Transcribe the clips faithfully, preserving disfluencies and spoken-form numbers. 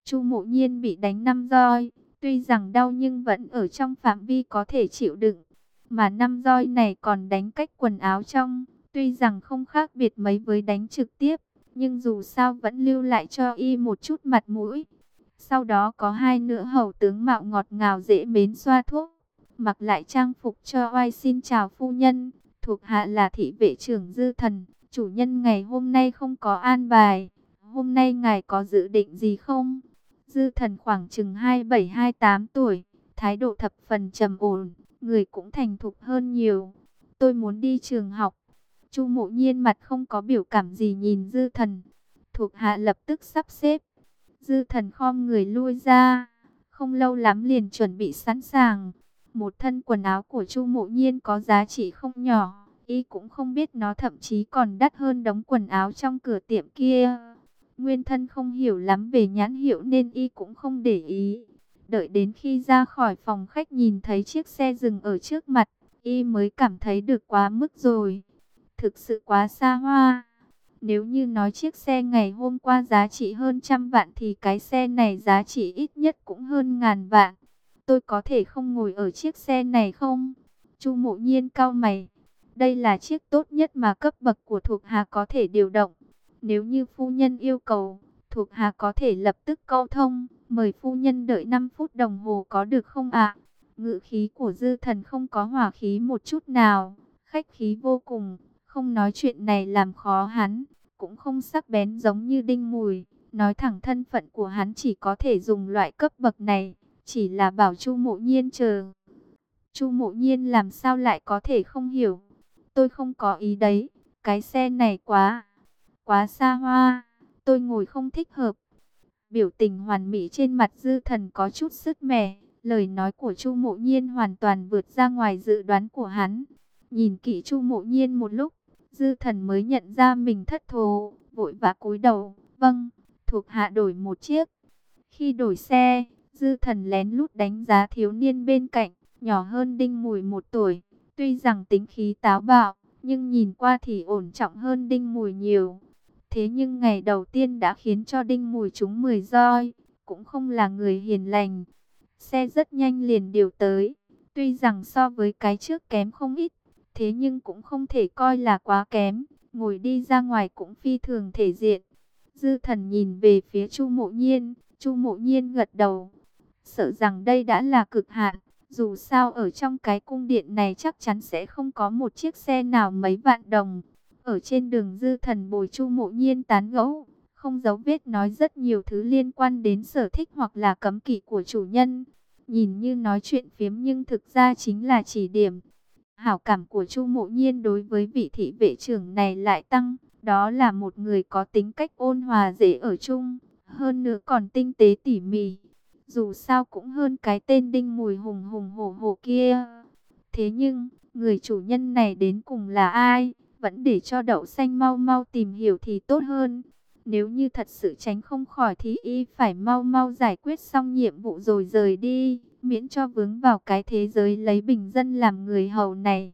Chu Mộ Nhiên bị đánh năm roi, tuy rằng đau nhưng vẫn ở trong phạm vi có thể chịu đựng. Mà năm roi này còn đánh cách quần áo trong, tuy rằng không khác biệt mấy với đánh trực tiếp, nhưng dù sao vẫn lưu lại cho y một chút mặt mũi. Sau đó có hai nữ hầu tướng mạo ngọt ngào dễ mến xoa thuốc, mặc lại trang phục cho oai xin chào phu nhân, thuộc hạ là thị vệ trưởng Dư Thần, chủ nhân ngày hôm nay không có an bài, hôm nay ngài có dự định gì không? Dư Thần khoảng chừng hai bảy hai tám tuổi, thái độ thập phần trầm ổn, người cũng thành thục hơn nhiều. Tôi muốn đi trường học. Chu Mộ Nhiên mặt không có biểu cảm gì nhìn Dư Thần. Thuộc hạ lập tức sắp xếp. Dư Thần khom người lui ra, không lâu lắm liền chuẩn bị sẵn sàng. Một thân quần áo của Chu Mộ Nhiên có giá trị không nhỏ, y cũng không biết nó thậm chí còn đắt hơn đống quần áo trong cửa tiệm kia. Nguyên thân không hiểu lắm về nhãn hiệu nên y cũng không để ý. Đợi đến khi ra khỏi phòng khách nhìn thấy chiếc xe dừng ở trước mặt, y mới cảm thấy được quá mức rồi. Thực sự quá xa hoa. Nếu như nói chiếc xe ngày hôm qua giá trị hơn trăm vạn thì cái xe này giá trị ít nhất cũng hơn ngàn vạn. Tôi có thể không ngồi ở chiếc xe này không? Chu Mộ Nhiên cau mày. Đây là chiếc tốt nhất mà cấp bậc của thuộc hạ có thể điều động. Nếu như phu nhân yêu cầu, thuộc hạ có thể lập tức câu thông, mời phu nhân đợi năm phút đồng hồ có được không ạ? Ngữ khí của Dư Thần không có hỏa khí một chút nào, khách khí vô cùng, không nói chuyện này làm khó hắn, cũng không sắc bén giống như Đinh Mùi, nói thẳng thân phận của hắn chỉ có thể dùng loại cấp bậc này, chỉ là bảo Chu Mộ Nhiên chờ. Chu Mộ Nhiên làm sao lại có thể không hiểu? Tôi không có ý đấy, cái xe này quá, quá xa hoa, tôi ngồi không thích hợp. Biểu tình hoàn mỹ trên mặt Dư Thần có chút sứt mẻ, lời nói của Chu Mộ Nhiên hoàn toàn vượt ra ngoài dự đoán của hắn. Nhìn kỹ Chu Mộ Nhiên một lúc, Dư Thần mới nhận ra mình thất thố, vội vã cúi đầu, vâng, thuộc hạ đổi một chiếc. Khi đổi xe, Dư Thần lén lút đánh giá thiếu niên bên cạnh, nhỏ hơn Đinh Mùi một tuổi, tuy rằng tính khí táo bạo, nhưng nhìn qua thì ổn trọng hơn Đinh Mùi nhiều. Thế nhưng ngày đầu tiên đã khiến cho Đinh Mùi trúng mười roi, cũng không là người hiền lành. Xe rất nhanh liền điều tới, tuy rằng so với cái trước kém không ít, thế nhưng cũng không thể coi là quá kém, ngồi đi ra ngoài cũng phi thường thể diện. Dư Thần nhìn về phía Chu Mộ Nhiên, Chu Mộ Nhiên gật đầu, sợ rằng đây đã là cực hạn. Dù sao ở trong cái cung điện này chắc chắn sẽ không có một chiếc xe nào mấy vạn đồng. Ở trên đường Dư Thần bồi Chu Mộ Nhiên tán gẫu, không giấu vết nói rất nhiều thứ liên quan đến sở thích hoặc là cấm kỵ của chủ nhân. Nhìn như nói chuyện phiếm nhưng thực ra chính là chỉ điểm. Hảo cảm của Chu Mộ Nhiên đối với vị thị vệ trưởng này lại tăng. Đó là một người có tính cách ôn hòa dễ ở chung, hơn nữa còn tinh tế tỉ mỉ. Dù sao cũng hơn cái tên Đinh Mùi hùng hùng hổ hổ kia. Thế nhưng, người chủ nhân này đến cùng là ai? Vẫn để cho Đậu Xanh mau mau tìm hiểu thì tốt hơn. Nếu như thật sự tránh không khỏi thì y phải mau mau giải quyết xong nhiệm vụ rồi rời đi, miễn cho vướng vào cái thế giới lấy bình dân làm người hầu này.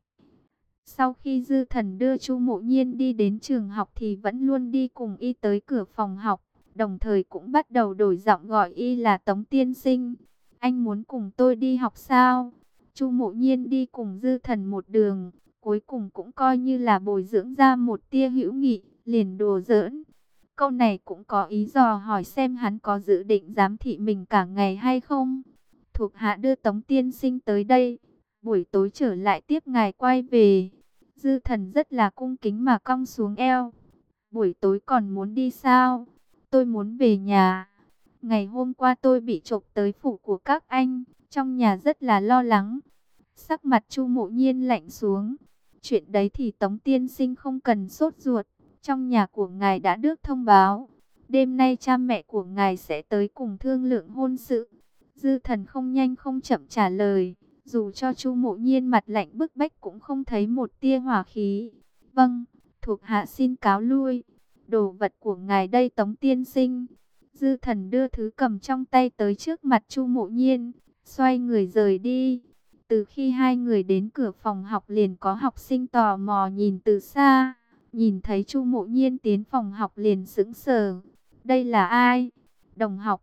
Sau khi Dư Thần đưa Chu Mộ Nhiên đi đến trường học thì vẫn luôn đi cùng y tới cửa phòng học, đồng thời cũng bắt đầu đổi giọng gọi y là Tống Tiên Sinh. Anh muốn cùng tôi đi học sao? Chu Mộ Nhiên đi cùng Dư Thần một đường, cuối cùng cũng coi như là bồi dưỡng ra một tia hữu nghị, liền đùa giỡn. Câu này cũng có ý dò hỏi xem hắn có dự định giám thị mình cả ngày hay không. Thuộc hạ đưa Tống Tiên Sinh tới đây, buổi tối trở lại tiếp ngài quay về. Dư Thần rất là cung kính mà cong xuống eo. Buổi tối còn muốn đi sao? Tôi muốn về nhà. Ngày hôm qua tôi bị trộm tới phủ của các anh, trong nhà rất là lo lắng. Sắc mặt Chu Mộ Nhiên lạnh xuống. Chuyện đấy thì Tống Tiên Sinh không cần sốt ruột. Trong nhà của ngài đã được thông báo. Đêm nay cha mẹ của ngài sẽ tới cùng thương lượng hôn sự. Dư Thần không nhanh không chậm trả lời. Dù cho Chu Mộ Nhiên mặt lạnh bức bách cũng không thấy một tia hỏa khí. Vâng, thuộc hạ xin cáo lui. Đồ vật của ngài đây Tống Tiên Sinh. Dư Thần đưa thứ cầm trong tay tới trước mặt Chu Mộ Nhiên, xoay người rời đi. Từ khi hai người đến cửa phòng học liền có học sinh tò mò nhìn từ xa. Nhìn thấy Chu Mộ Nhiên tiến phòng học liền sững sờ. Đây là ai? Đồng học.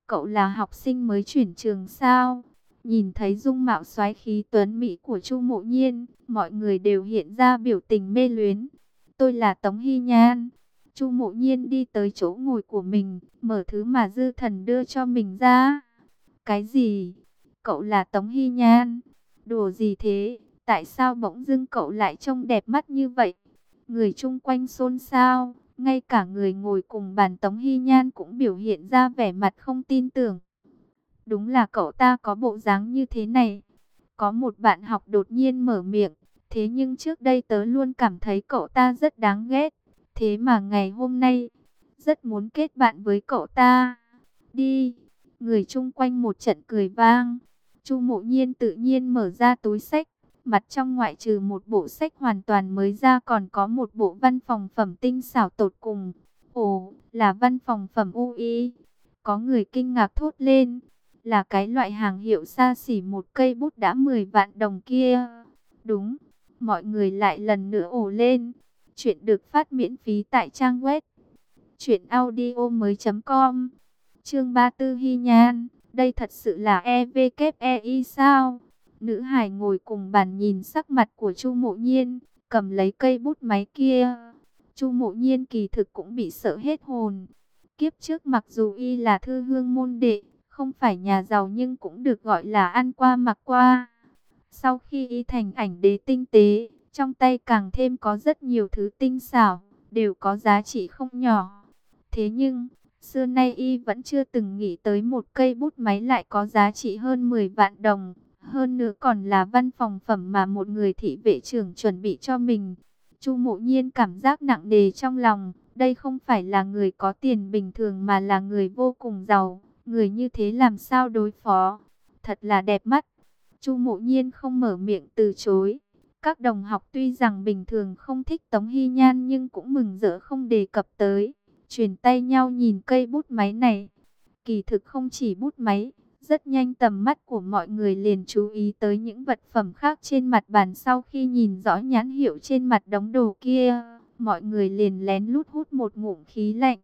cậu là học sinh mới chuyển trường sao? Nhìn thấy dung mạo soái khí tuấn mỹ của Chu Mộ Nhiên, mọi người đều hiện ra biểu tình mê luyến. Tôi là Tống Hy Nhan. Chu Mộ Nhiên đi tới chỗ ngồi của mình, mở thứ mà Dư Thần đưa cho mình ra. Cái gì? Cậu là Tống Hy Nhan? Đùa gì thế? Tại sao bỗng dưng cậu lại trông đẹp mắt như vậy? Người chung quanh xôn xao, ngay cả người ngồi cùng bàn Tống Hy Nhan cũng biểu hiện ra vẻ mặt không tin tưởng. Đúng là cậu ta có bộ dáng như thế này. Có một bạn học đột nhiên mở miệng. Thế nhưng trước đây tớ luôn cảm thấy cậu ta rất đáng ghét. Thế mà ngày hôm nay, rất muốn kết bạn với cậu ta. Đi. Người chung quanh một trận cười vang. Chu Mộ Nhiên tự nhiên mở ra túi sách. Mặt trong ngoại trừ một bộ sách hoàn toàn mới ra còn có một bộ văn phòng phẩm tinh xảo tột cùng. Ồ, là văn phòng phẩm u i. Có người kinh ngạc thốt lên. Là cái loại hàng hiệu xa xỉ một cây bút đã mười vạn đồng kia. Đúng, mọi người lại lần nữa ồ lên. Chuyện được phát miễn phí tại trang web truyện audio mới chấm com. Chương ba tư Hy Nhan, đây thật sự là e vê kép e i sao? Nữ hải ngồi cùng bàn nhìn sắc mặt của Chu Mộ Nhiên, cầm lấy cây bút máy kia. Chu Mộ Nhiên kỳ thực cũng bị sợ hết hồn. Kiếp trước mặc dù y là thư hương môn đệ, không phải nhà giàu nhưng cũng được gọi là ăn qua mặc qua. Sau khi y thành ảnh đế tinh tế, trong tay càng thêm có rất nhiều thứ tinh xảo, đều có giá trị không nhỏ. Thế nhưng, xưa nay y vẫn chưa từng nghĩ tới một cây bút máy lại có giá trị hơn mười vạn đồng. Hơn nữa còn là văn phòng phẩm mà một người thị vệ trưởng chuẩn bị cho mình. Chu Mộ Nhiên cảm giác nặng nề trong lòng. Đây không phải là người có tiền bình thường mà là người vô cùng giàu. Người như thế làm sao đối phó? Thật là đẹp mắt. Chu Mộ Nhiên không mở miệng từ chối. Các đồng học tuy rằng bình thường không thích Tống Hy Nhan nhưng cũng mừng rỡ không đề cập tới. Truyền tay nhau nhìn cây bút máy này. Kỳ thực không chỉ bút máy. Rất nhanh tầm mắt của mọi người liền chú ý tới những vật phẩm khác trên mặt bàn. Sau khi nhìn rõ nhãn hiệu trên mặt đống đồ kia, mọi người liền lén lút hút một ngụm khí lạnh.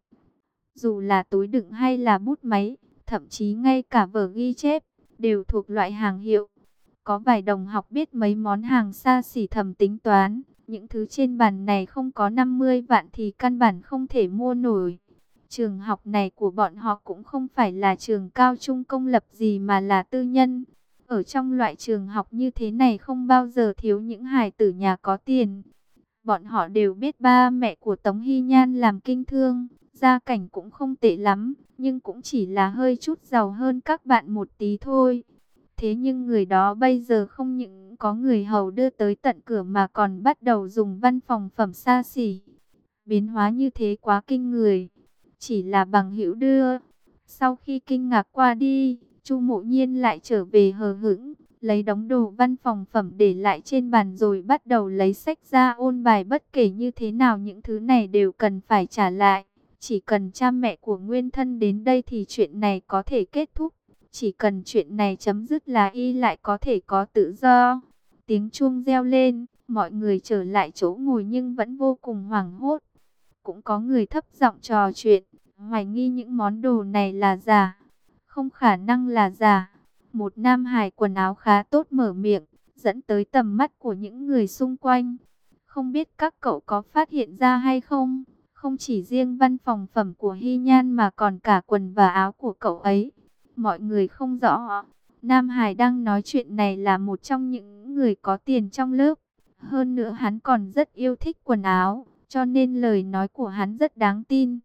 Dù là túi đựng hay là bút máy, thậm chí ngay cả vở ghi chép, đều thuộc loại hàng hiệu. Có vài đồng học biết mấy món hàng xa xỉ thầm tính toán, những thứ trên bàn này không có năm mươi vạn thì căn bản không thể mua nổi. Trường học này của bọn họ cũng không phải là trường cao trung công lập gì mà là tư nhân. Ở trong loại trường học như thế này không bao giờ thiếu những hài tử nhà có tiền. Bọn họ đều biết ba mẹ của Tống Hy Nhan làm kinh thương, gia cảnh cũng không tệ lắm, nhưng cũng chỉ là hơi chút giàu hơn các bạn một tí thôi. Thế nhưng người đó bây giờ không những có người hầu đưa tới tận cửa mà còn bắt đầu dùng văn phòng phẩm xa xỉ. Biến hóa như thế quá kinh người. Chỉ là bằng hữu đưa. Sau khi kinh ngạc qua đi, Chu Mộ Nhiên lại trở về hờ hững, lấy đống đồ văn phòng phẩm để lại trên bàn rồi bắt đầu lấy sách ra ôn bài. Bất kể như thế nào những thứ này đều cần phải trả lại. Chỉ cần cha mẹ của nguyên thân đến đây thì chuyện này có thể kết thúc. Chỉ cần chuyện này chấm dứt là y lại có thể có tự do. Tiếng chuông reo lên, mọi người trở lại chỗ ngồi nhưng vẫn vô cùng hoảng hốt. Cũng có người thấp giọng trò chuyện, hoài nghi những món đồ này là giả. Không khả năng là giả. Một nam hài quần áo khá tốt mở miệng, dẫn tới tầm mắt của những người xung quanh. Không biết các cậu có phát hiện ra hay không? Không chỉ riêng văn phòng phẩm của Hy Nhan mà còn cả quần và áo của cậu ấy. Mọi người không rõ. Nam Hải đang nói chuyện này là một trong những người có tiền trong lớp. Hơn nữa hắn còn rất yêu thích quần áo, cho nên lời nói của hắn rất đáng tin.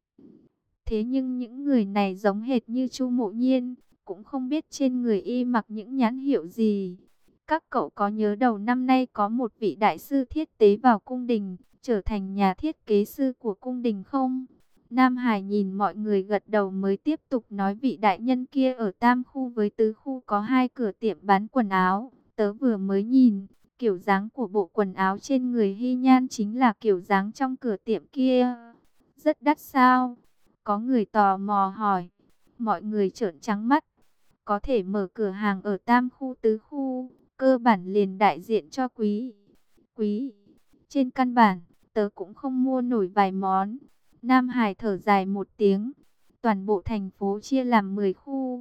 Thế nhưng những người này giống hệt như Chu Mộ Nhiên, cũng không biết trên người y mặc những nhãn hiệu gì. Các cậu có nhớ đầu năm nay có một vị đại sư thiết kế vào cung đình, trở thành nhà thiết kế sư của cung đình không? Nam Hải nhìn mọi người gật đầu mới tiếp tục nói vị đại nhân kia ở Tam Khu với Tứ Khu có hai cửa tiệm bán quần áo. Tớ vừa mới nhìn, kiểu dáng của bộ quần áo trên người Hy Nhan chính là kiểu dáng trong cửa tiệm kia. Rất đắt sao? Có người tò mò hỏi. Mọi người trợn trắng mắt. Có thể mở cửa hàng ở Tam Khu Tứ Khu, cơ bản liền đại diện cho quý. Quý. Trên căn bản, tớ cũng không mua nổi vài món. Nam Hải thở dài một tiếng. Toàn bộ thành phố chia làm mười khu,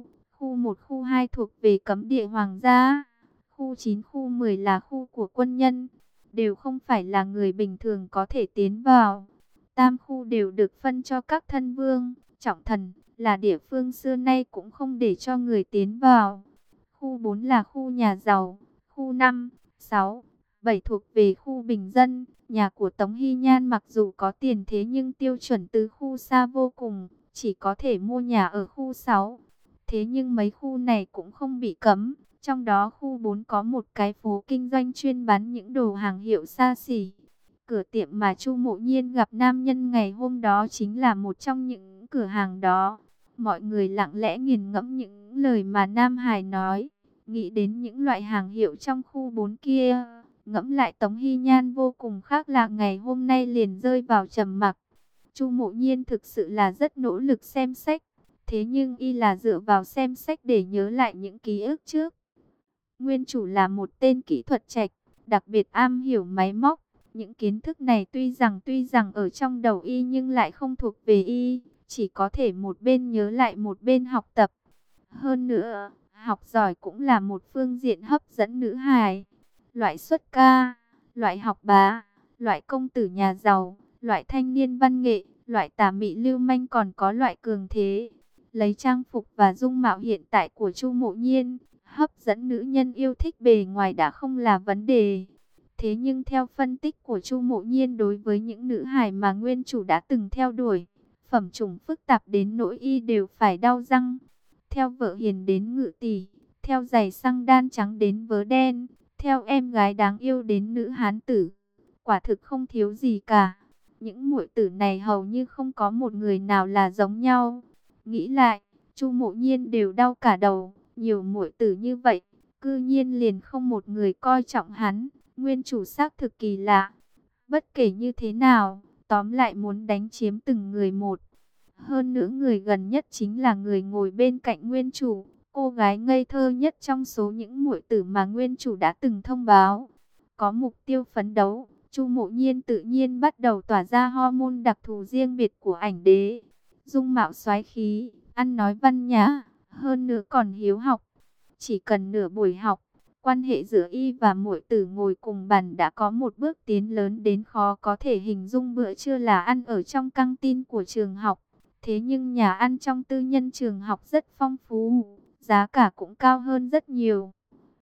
một khu hai thuộc về cấm địa hoàng gia, khu chín khu mười là khu của quân nhân, đều không phải là người bình thường có thể tiến vào. Tam khu đều được phân cho các thân vương, trọng thần, là địa phương xưa nay cũng không để cho người tiến vào. Khu bốn là khu nhà giàu, khu năm, sáu, bảy thuộc về khu bình dân. Nhà của Tống Hy Nhan mặc dù có tiền thế nhưng tiêu chuẩn từ khu xa vô cùng, chỉ có thể mua nhà ở khu sáu. Thế nhưng mấy khu này cũng không bị cấm. Trong đó khu bốn có một cái phố kinh doanh chuyên bán những đồ hàng hiệu xa xỉ. Cửa tiệm mà Chu Mộ Nhiên gặp nam nhân ngày hôm đó chính là một trong những cửa hàng đó. Mọi người lặng lẽ nghiền ngẫm những lời mà Nam Hải nói, nghĩ đến những loại hàng hiệu trong khu bốn kia. Ngẫm lại Tống Hy Nhan vô cùng khác lạ, ngày hôm nay liền rơi vào trầm mặc. Chu Mộ Nhiên thực sự là rất nỗ lực xem sách, thế nhưng y là dựa vào xem sách để nhớ lại những ký ức trước. Nguyên chủ là một tên kỹ thuật trạch, đặc biệt am hiểu máy móc. Những kiến thức này tuy rằng tuy rằng ở trong đầu y nhưng lại không thuộc về y, chỉ có thể một bên nhớ lại một bên học tập. Hơn nữa, học giỏi cũng là một phương diện hấp dẫn nữ hài. Loại xuất ca, loại học bá, loại công tử nhà giàu, loại thanh niên văn nghệ, loại tà mị lưu manh, còn có loại cường thế. Lấy trang phục và dung mạo hiện tại của Chu Mộ Nhiên, hấp dẫn nữ nhân yêu thích bề ngoài đã không là vấn đề. Thế nhưng theo phân tích của Chu Mộ Nhiên đối với những nữ hài mà nguyên chủ đã từng theo đuổi, phẩm chủng phức tạp đến nỗi y đều phải đau răng. Theo vợ hiền đến ngự tỷ, theo giày xăng đan trắng đến vớ đen, theo em gái đáng yêu đến nữ hán tử. Quả thực không thiếu gì cả. Những muội tử này hầu như không có một người nào là giống nhau. Nghĩ lại, Chu Mộ Nhiên đều đau cả đầu. Nhiều muội tử như vậy, cư nhiên liền không một người coi trọng hắn. Nguyên chủ xác thực kỳ lạ. Bất kể như thế nào, tóm lại muốn đánh chiếm từng người một. Hơn nữa người gần nhất chính là người ngồi bên cạnh nguyên chủ, cô gái ngây thơ nhất trong số những muội tử mà nguyên chủ đã từng thông báo. Có mục tiêu phấn đấu, Chu Mộ Nhiên tự nhiên bắt đầu tỏa ra hormone đặc thù riêng biệt của ảnh đế. Dung mạo soái khí, ăn nói văn nhã, hơn nữa còn hiếu học. Chỉ cần nửa buổi học, quan hệ giữa y và muội tử ngồi cùng bàn đã có một bước tiến lớn đến khó có thể hình dung. Bữa trưa là ăn ở trong căng tin của trường học. Thế nhưng nhà ăn trong tư nhân trường học rất phong phú, giá cả cũng cao hơn rất nhiều.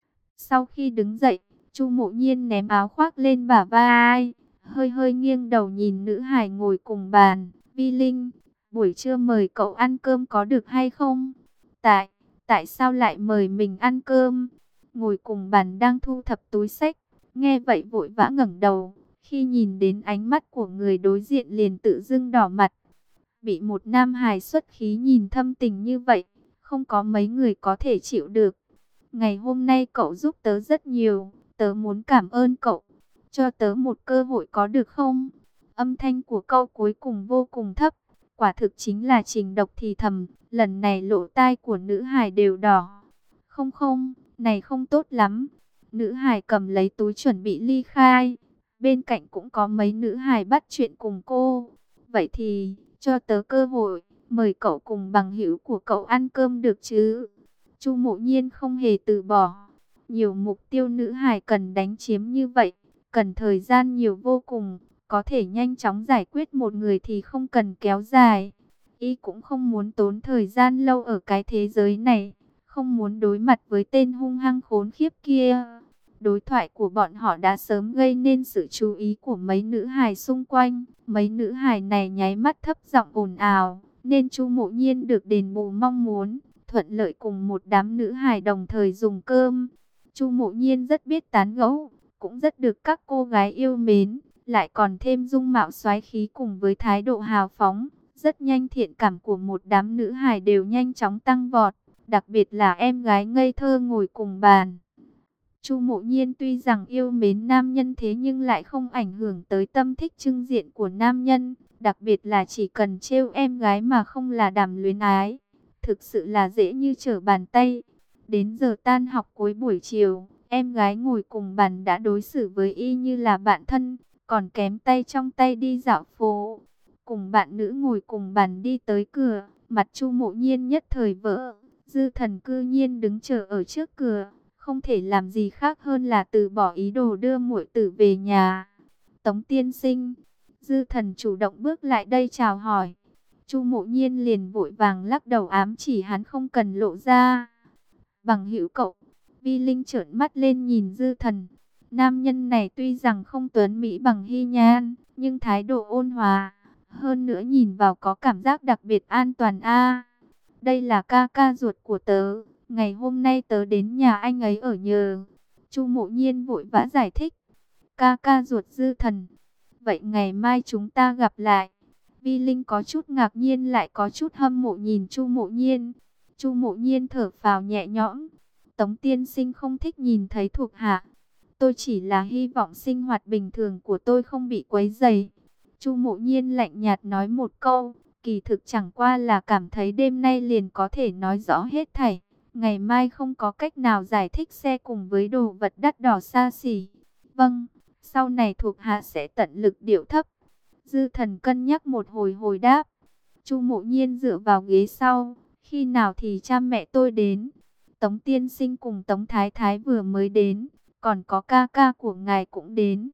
Sau khi đứng dậy, Chu Mộ Nhiên ném áo khoác lên bả vai, hơi hơi nghiêng đầu nhìn nữ hài ngồi cùng bàn. Vi Linh, buổi trưa mời cậu ăn cơm có được hay không? Tại, tại sao lại mời mình ăn cơm? Ngồi cùng bàn đang thu thập túi xách, nghe vậy vội vã ngẩng đầu. Khi nhìn đến ánh mắt của người đối diện liền tự dưng đỏ mặt. Bị một nam hài xuất khí nhìn thâm tình như vậy, không có mấy người có thể chịu được. Ngày hôm nay cậu giúp tớ rất nhiều, tớ muốn cảm ơn cậu. Cho tớ một cơ hội có được không? Âm thanh của câu cuối cùng vô cùng thấp, quả thực chính là Trình Độc thì thầm. Lần này lỗ tai của nữ hài đều đỏ. Không không, này không tốt lắm. Nữ hài cầm lấy túi chuẩn bị ly khai. Bên cạnh cũng có mấy nữ hài bắt chuyện cùng cô. Vậy thì cho tớ cơ hội, mời cậu cùng bằng hữu của cậu ăn cơm được chứ? Chu Mộ Nhiên không hề từ bỏ. Nhiều mục tiêu nữ hài cần đánh chiếm như vậy, cần thời gian nhiều vô cùng. Có thể nhanh chóng giải quyết một người thì không cần kéo dài. Y cũng không muốn tốn thời gian lâu ở cái thế giới này, không muốn đối mặt với tên hung hăng khốn khiếp kia. Đối thoại của bọn họ đã sớm gây nên sự chú ý của mấy nữ hài xung quanh. Mấy nữ hài này nháy mắt thấp giọng ồn ào, nên Chu Mộ Nhiên được đền bù mong muốn, thuận lợi cùng một đám nữ hài đồng thời dùng cơm. Chu Mộ Nhiên rất biết tán gẫu, cũng rất được các cô gái yêu mến, lại còn thêm dung mạo soái khí cùng với thái độ hào phóng. Rất nhanh thiện cảm của một đám nữ hài đều nhanh chóng tăng vọt, đặc biệt là em gái ngây thơ ngồi cùng bàn. Chu Mộ Nhiên tuy rằng yêu mến nam nhân thế nhưng lại không ảnh hưởng tới tâm thích trưng diện của nam nhân. Đặc biệt là chỉ cần trêu em gái mà không là đàm luyến ái. Thực sự là dễ như trở bàn tay. Đến giờ tan học cuối buổi chiều, em gái ngồi cùng bàn đã đối xử với y như là bạn thân, còn kém tay trong tay đi dạo phố. Cùng bạn nữ ngồi cùng bàn đi tới cửa, mặt Chu Mộ Nhiên nhất thời vỡ. Dư Thần cư nhiên đứng chờ ở trước cửa, không thể làm gì khác hơn là từ bỏ ý đồ đưa muội tử về nhà. Tống tiên sinh, Dư Thần chủ động bước lại đây chào hỏi. Chu Mộ Nhiên liền vội vàng lắc đầu ám chỉ hắn không cần lộ ra. Bằng hữu cậu. Vi Linh trợn mắt lên nhìn Dư Thần. Nam nhân này tuy rằng không tuấn mỹ bằng Hy Nhan, nhưng thái độ ôn hòa, hơn nữa nhìn vào có cảm giác đặc biệt an toàn a. Đây là ca ca ruột của tớ, ngày hôm nay tớ đến nhà anh ấy ở nhờ. Chu Mộ Nhiên vội vã giải thích. Ca ca ruột Dư Thần. Vậy ngày mai chúng ta gặp lại. Vi Linh có chút ngạc nhiên lại có chút hâm mộ nhìn Chu Mộ Nhiên. Chu Mộ Nhiên thở phào nhẹ nhõm. Tống tiên sinh không thích nhìn thấy thuộc hạ. Tôi chỉ là hy vọng sinh hoạt bình thường của tôi không bị quấy rầy. Chu Mộ Nhiên lạnh nhạt nói một câu, kỳ thực chẳng qua là cảm thấy đêm nay liền có thể nói rõ hết thảy. Ngày mai không có cách nào giải thích xe cùng với đồ vật đắt đỏ xa xỉ. Vâng, sau này thuộc hạ sẽ tận lực điệu thấp. Dư Thần cân nhắc một hồi hồi đáp. Chu Mộ Nhiên dựa vào ghế sau, khi nào thì cha mẹ tôi đến. Tống tiên sinh cùng Tống Thái Thái vừa mới đến, còn có ca ca của ngài cũng đến.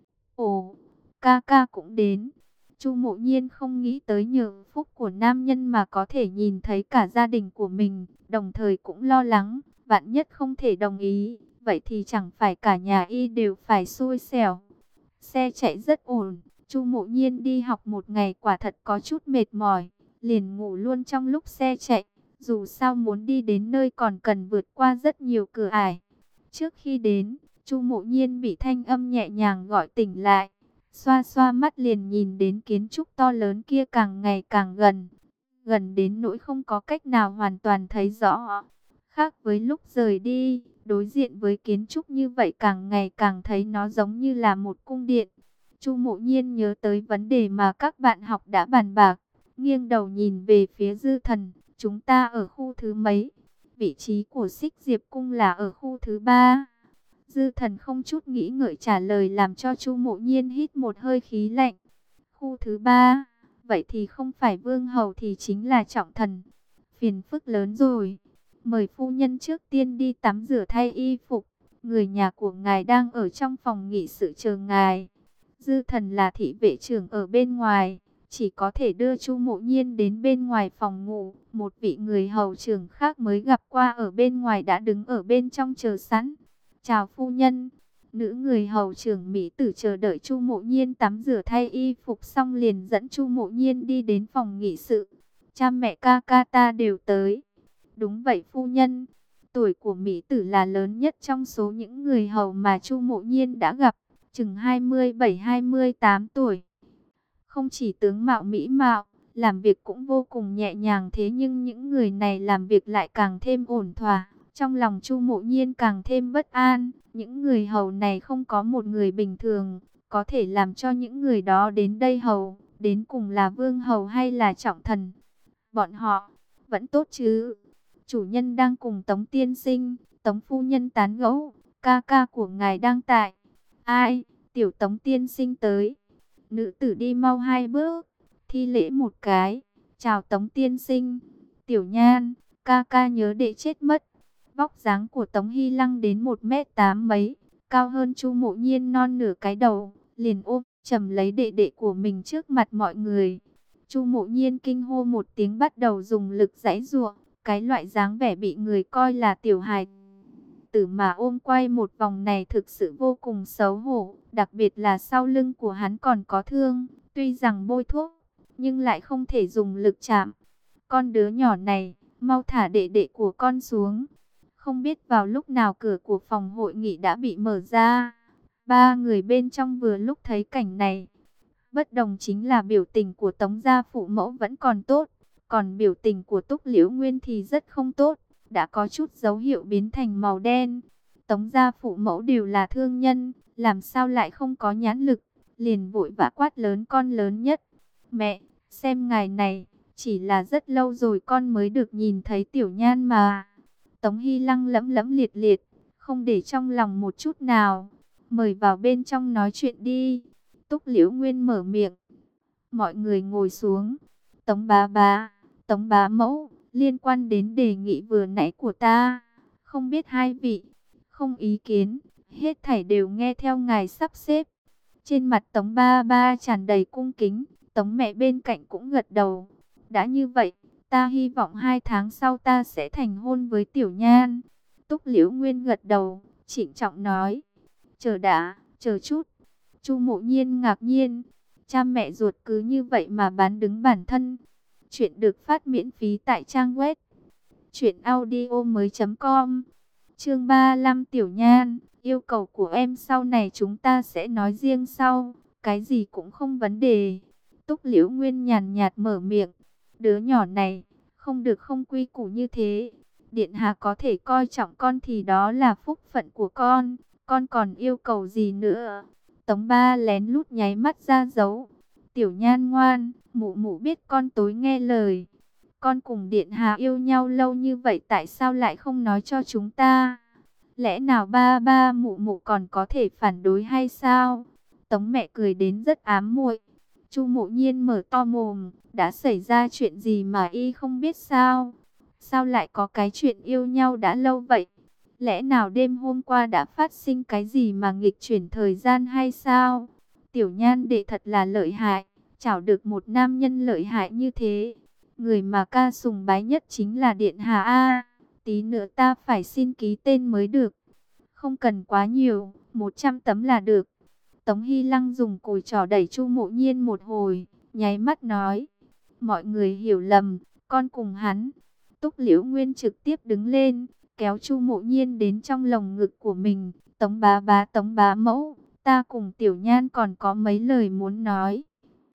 Ồ, ca ca cũng đến. Chu Mộ Nhiên không nghĩ tới nhờ phúc của nam nhân mà có thể nhìn thấy cả gia đình của mình, đồng thời cũng lo lắng, vạn nhất không thể đồng ý, vậy thì chẳng phải cả nhà y đều phải xui xẻo. Xe chạy rất ổn, Chu Mộ Nhiên đi học một ngày quả thật có chút mệt mỏi, liền ngủ luôn trong lúc xe chạy, dù sao muốn đi đến nơi còn cần vượt qua rất nhiều cửa ải. Trước khi đến, Chu Mộ Nhiên bị thanh âm nhẹ nhàng gọi tỉnh lại. Xoa xoa mắt liền nhìn đến kiến trúc to lớn kia càng ngày càng gần. Gần đến nỗi không có cách nào hoàn toàn thấy rõ. Khác với lúc rời đi, đối diện với kiến trúc như vậy càng ngày càng thấy nó giống như là một cung điện. Chu Mộ Nhiên nhớ tới vấn đề mà các bạn học đã bàn bạc. Nghiêng đầu nhìn về phía Dư Thần. Chúng ta ở khu thứ mấy? Vị trí của Xích Diệp Cung là ở khu thứ ba. Dư Thần không chút nghĩ ngợi trả lời làm cho Chu Mộ Nhiên hít một hơi khí lạnh. Khu thứ ba, vậy thì không phải vương hầu thì chính là trọng thần. Phiền phức lớn rồi. Mời phu nhân trước tiên đi tắm rửa thay y phục. Người nhà của ngài đang ở trong phòng nghị sự chờ ngài. Dư Thần là thị vệ trưởng ở bên ngoài, chỉ có thể đưa Chu Mộ Nhiên đến bên ngoài phòng ngủ. Một vị người hầu trưởng khác mới gặp qua ở bên ngoài đã đứng ở bên trong chờ sẵn. Chào phu nhân. Nữ người hầu trưởng Mỹ Tử chờ đợi Chu Mộ Nhiên tắm rửa thay y phục xong liền dẫn Chu Mộ Nhiên đi đến phòng nghị sự. Cha mẹ ca ca ta đều tới. Đúng vậy phu nhân. Tuổi của Mỹ Tử là lớn nhất trong số những người hầu mà Chu Mộ Nhiên đã gặp, chừng hai mươi bảy hai mươi tám tuổi. Không chỉ tướng mạo mỹ mạo, làm việc cũng vô cùng nhẹ nhàng, thế nhưng những người này làm việc lại càng thêm ổn thỏa. Trong lòng Chu Mộ Nhiên càng thêm bất an, những người hầu này không có một người bình thường, có thể làm cho những người đó đến đây hầu, đến cùng là vương hầu hay là trọng thần. Bọn họ vẫn tốt chứ? Chủ nhân đang cùng Tống tiên sinh, Tống phu nhân tán gẫu, ca ca của ngài đang tại. Ai? Tiểu Tống tiên sinh tới. Nữ tử đi mau hai bước, thi lễ một cái, chào Tống tiên sinh. Tiểu Nhan, ca ca nhớ đệ chết mất. Vóc dáng của Tống Hy Lăng đến một mét tám mấy, cao hơn Chu Mộ Nhiên non nửa cái đầu, liền ôm chầm lấy đệ đệ của mình trước mặt mọi người. Chu Mộ Nhiên kinh hô một tiếng bắt đầu dùng lực giãy giụa, cái loại dáng vẻ bị người coi là tiểu hài tử mà ôm quay một vòng này thực sự vô cùng xấu hổ, đặc biệt là sau lưng của hắn còn có thương, tuy rằng bôi thuốc, nhưng lại không thể dùng lực chạm. Con đứa nhỏ này, mau thả đệ đệ của con xuống. Không biết vào lúc nào cửa của phòng hội nghị đã bị mở ra. Ba người bên trong vừa lúc thấy cảnh này. Bất đồng chính là biểu tình của Tống gia phụ mẫu vẫn còn tốt, còn biểu tình của Túc Liễu Nguyên thì rất không tốt, đã có chút dấu hiệu biến thành màu đen. Tống gia phụ mẫu đều là thương nhân, làm sao lại không có nhãn lực, liền vội vã quát lớn con lớn nhất. Mẹ, xem ngài này, chỉ là rất lâu rồi con mới được nhìn thấy Tiểu Nhan mà. Tống Hy Lăng lẫm lẫm liệt liệt, không để trong lòng một chút nào. Mời vào bên trong nói chuyện đi. Túc Liễu Nguyên mở miệng. Mọi người ngồi xuống. Tống bá bá, Tống bá mẫu, Liên quan đến đề nghị vừa nãy của ta, không biết hai vị, không ý kiến, hết thảy đều nghe theo ngài sắp xếp. Trên mặt Tống Ba Ba tràn đầy cung kính, Tống mẹ bên cạnh cũng gật đầu. Đã như vậy, ta hy vọng hai tháng sau ta sẽ thành hôn với Tiểu Nhan. Túc Liễu Nguyên gật đầu, trịnh trọng nói. Chờ đã, chờ chút. Chu Mộ Nhiên ngạc nhiên, cha mẹ ruột cứ như vậy mà bán đứng bản thân. Chuyện được phát miễn phí tại trang web truyện audio mới chấm com. Chương ba mươi lăm Tiểu Nhan, yêu cầu của em sau này chúng ta sẽ nói riêng sau, cái gì cũng không vấn đề. Túc Liễu Nguyên nhàn nhạt mở miệng, đứa nhỏ này, không được không quy củ như thế. Điện hạ có thể coi trọng con thì đó là phúc phận của con, con còn yêu cầu gì nữa? Tống Ba lén lút nháy mắt ra dấu. Tiểu Nhan ngoan, mụ mụ biết con tối nghe lời. Con cùng điện hạ yêu nhau lâu như vậy tại sao lại không nói cho chúng ta? Lẽ nào ba ba mụ mụ còn có thể phản đối hay sao? Tống mẹ cười đến rất ám muội. Chu Mộ Nhiên mở to mồm, đã xảy ra chuyện gì mà y không biết sao? Sao lại có cái chuyện yêu nhau đã lâu vậy? Lẽ nào đêm hôm qua đã phát sinh cái gì mà nghịch chuyển thời gian hay sao? Tiểu Nhan đệ thật là lợi hại, chảo được một nam nhân lợi hại như thế. Người mà ca sùng bái nhất chính là Điện Hạ A. Tí nữa ta phải xin ký tên mới được. Không cần quá nhiều, một trăm tấm là được. Tống Hy Lăng dùng cùi trỏ đẩy Chu Mộ Nhiên một hồi, nháy mắt nói. Mọi người hiểu lầm, con cùng hắn. Túc Liễu Nguyên trực tiếp đứng lên, kéo Chu Mộ Nhiên đến trong lồng ngực của mình. Tống bá bá Tống bá mẫu, ta cùng Tiểu Nhan còn có mấy lời muốn nói.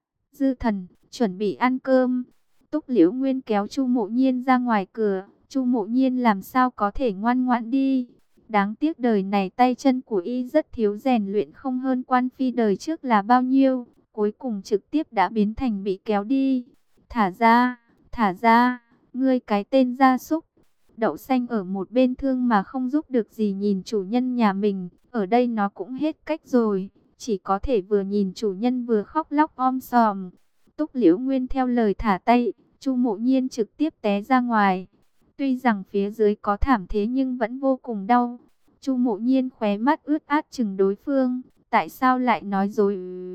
Dư Thần, chuẩn bị ăn cơm. Túc Liễu Nguyên kéo Chu Mộ Nhiên ra ngoài cửa. Chu Mộ Nhiên làm sao có thể ngoan ngoãn đi. Đáng tiếc đời này tay chân của y rất thiếu rèn luyện, không hơn Quan Phi đời trước là bao nhiêu. Cuối cùng trực tiếp đã biến thành bị kéo đi. Thả ra, thả ra, ngươi cái tên gia súc. Đậu Xanh ở một bên thương mà không giúp được gì nhìn chủ nhân nhà mình. Ở đây nó cũng hết cách rồi. Chỉ có thể vừa nhìn chủ nhân vừa khóc lóc om sòm. Túc Liễu Nguyên theo lời thả tay, Chu Mộ Nhiên trực tiếp té ra ngoài. Tuy rằng phía dưới có thảm thế nhưng vẫn vô cùng đau. Chu Mộ Nhiên khóe mắt ướt át chừng đối phương. Tại sao lại nói dối?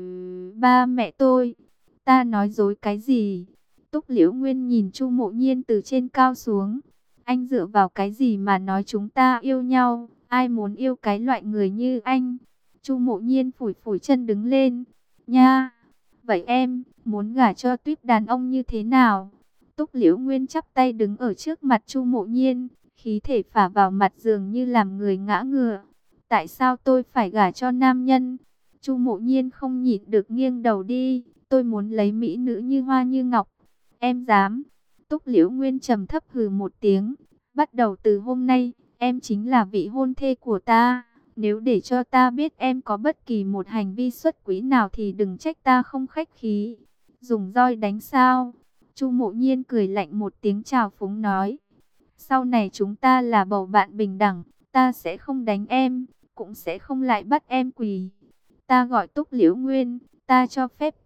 Ba mẹ tôi, ta nói dối cái gì? Túc Liễu Nguyên nhìn Chu Mộ Nhiên từ trên cao xuống. Anh dựa vào cái gì mà nói chúng ta yêu nhau? Ai muốn yêu cái loại người như anh? Chu Mộ Nhiên phủi phủi chân đứng lên. Nha, vậy em muốn gả cho tuýp đàn ông như thế nào? Túc Liễu Nguyên chắp tay đứng ở trước mặt Chu Mộ Nhiên, khí thể phả vào mặt dường như làm người ngã ngửa. Tại sao tôi phải gả cho nam nhân? Chu Mộ Nhiên không nhịn được nghiêng đầu đi. Tôi muốn lấy mỹ nữ như hoa như ngọc. Em dám? Túc Liễu Nguyên trầm thấp hừ một tiếng. Bắt đầu từ hôm nay, em chính là vị hôn thê của ta. Nếu để cho ta biết em có bất kỳ một hành vi xuất quỹ nào thì đừng trách ta không khách khí. Dùng roi đánh sao? Chu Mộ Nhiên cười lạnh một tiếng trào phúng nói. Sau này chúng ta là bầu bạn bình đẳng, ta sẽ không đánh em, cũng sẽ không lại bắt em quỳ. Ta gọi Túc Liễu Nguyên, ta cho phép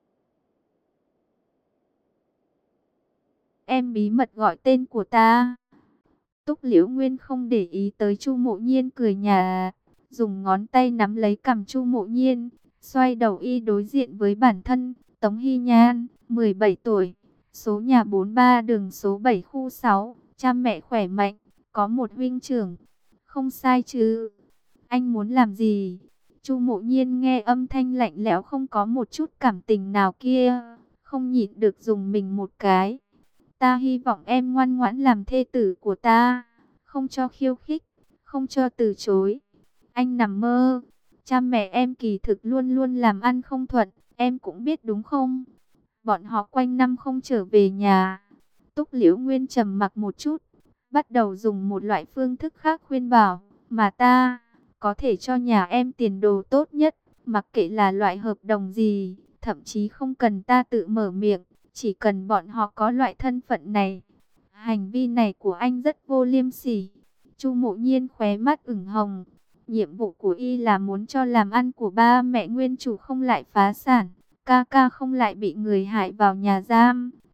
em bí mật gọi tên của ta. Túc Liễu Nguyên không để ý tới Chu Mộ Nhiên cười nhạt, dùng ngón tay nắm lấy cằm Chu Mộ Nhiên, xoay đầu y đối diện với bản thân. Tống Hy Nhan, mười bảy tuổi, số nhà bốn mươi ba đường số bảy khu sáu, cha mẹ khỏe mạnh, có một huynh trưởng. Không sai chứ? Anh muốn làm gì? Chu Mộ Nhiên nghe âm thanh lạnh lẽo không có một chút cảm tình nào kia, không nhịn được dùng mình một cái. Ta hy vọng em ngoan ngoãn làm thê tử của ta, không cho khiêu khích, không cho từ chối. Anh nằm mơ. Cha mẹ em kỳ thực luôn luôn làm ăn không thuận, em cũng biết đúng không? Bọn họ quanh năm không trở về nhà. Túc Liễu Nguyên trầm mặc một chút, bắt đầu dùng một loại phương thức khác khuyên bảo. Mà ta có thể cho nhà em tiền đồ tốt nhất, mặc kệ là loại hợp đồng gì, thậm chí không cần ta tự mở miệng, chỉ cần bọn họ có loại thân phận này. Hành vi này của anh rất vô liêm sỉ. Chu Mộ Nhiên khóe mắt ửng hồng. Nhiệm vụ của y là muốn cho làm ăn của ba mẹ nguyên chủ không lại phá sản, ca ca không lại bị người hại vào nhà giam.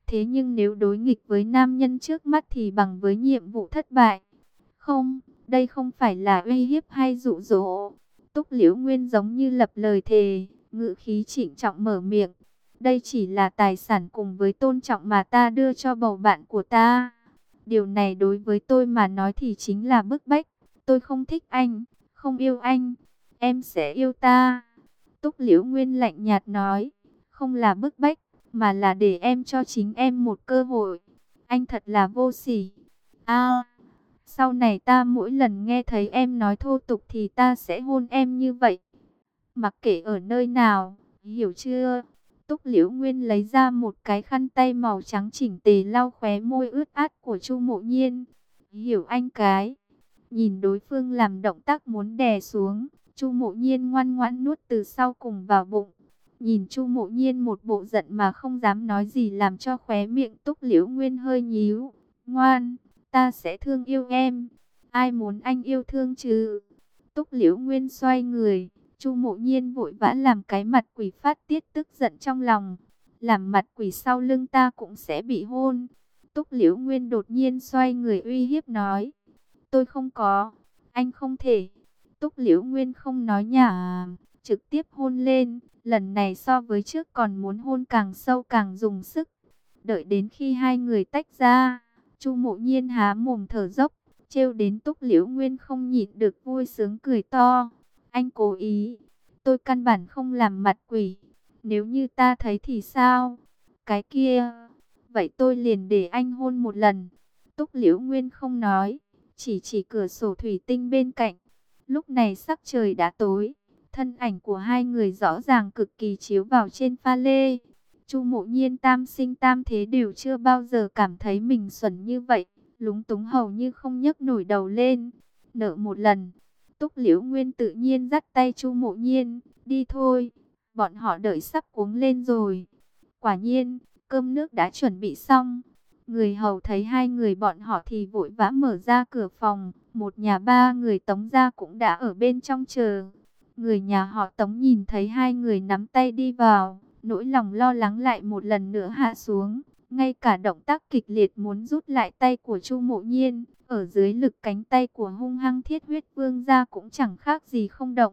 Thế nhưng nếu đối nghịch với nam nhân trước mắt thì bằng với nhiệm vụ thất bại. Không, đây không phải là uy hiếp hay dụ dỗ. Túc Liễu Nguyên giống như lập lời thề, ngữ khí trịnh trọng mở miệng. Đây chỉ là tài sản cùng với tôn trọng mà ta đưa cho bầu bạn của ta. Điều này đối với tôi mà nói thì chính là bức bách. Tôi không thích anh, không yêu anh, em sẽ yêu ta. Túc Liễu Nguyên lạnh nhạt nói, không là bức bách, mà là để em cho chính em một cơ hội. Anh thật là vô sỉ. À, sau này ta mỗi lần nghe thấy em nói thô tục thì ta sẽ hôn em như vậy. Mặc kệ ở nơi nào, hiểu chưa? Túc Liễu Nguyên lấy ra một cái khăn tay màu trắng chỉnh tề lau khóe môi ướt át của Chu Mộ Nhiên. Hiểu anh cái. Nhìn đối phương làm động tác muốn đè xuống, Chu Mộ Nhiên ngoan ngoãn nuốt từ sau cùng vào bụng. Nhìn Chu Mộ Nhiên một bộ giận mà không dám nói gì làm cho khóe miệng Túc Liễu Nguyên hơi nhíu. Ngoan, ta sẽ thương yêu em. Ai muốn anh yêu thương chứ? Túc Liễu Nguyên xoay người, Chu Mộ Nhiên vội vã làm cái mặt quỷ phát tiết tức giận trong lòng. Làm mặt quỷ sau lưng ta cũng sẽ bị hôn. Túc Liễu Nguyên đột nhiên xoay người uy hiếp nói. Tôi không có, anh không thể. Túc Liễu Nguyên không nói nhảm, trực tiếp hôn lên. Lần này so với trước còn muốn hôn càng sâu càng dùng sức. Đợi đến khi hai người tách ra, Chu Mộ Nhiên há mồm thở dốc, trêu đến Túc Liễu Nguyên không nhịn được vui sướng cười to. Anh cố ý, tôi căn bản không làm mặt quỷ. Nếu như ta thấy thì sao? Cái kia, vậy tôi liền để anh hôn một lần. Túc Liễu Nguyên không nói, chỉ chỉ cửa sổ thủy tinh bên cạnh. Lúc này sắc trời đã tối, thân ảnh của hai người rõ ràng cực kỳ chiếu vào trên pha lê. Chu Mộ Nhiên tam sinh tam thế đều chưa bao giờ cảm thấy mình xuẩn như vậy, lúng túng hầu như không nhấc nổi đầu lên. Nở một lần, Túc Liễu Nguyên tự nhiên dắt tay Chu Mộ Nhiên, đi thôi, bọn họ đợi sắp cuống lên rồi. Quả nhiên, cơm nước đã chuẩn bị xong. Người hầu thấy hai người bọn họ thì vội vã mở ra cửa phòng. Một nhà ba người Tống gia cũng đã ở bên trong chờ. Người nhà họ Tống nhìn thấy hai người nắm tay đi vào, nỗi lòng lo lắng lại một lần nữa hạ xuống. Ngay cả động tác kịch liệt muốn rút lại tay của Chu Mộ Nhiên, ở dưới lực cánh tay của hung hăng Thiết Huyết Vương gia cũng chẳng khác gì không động.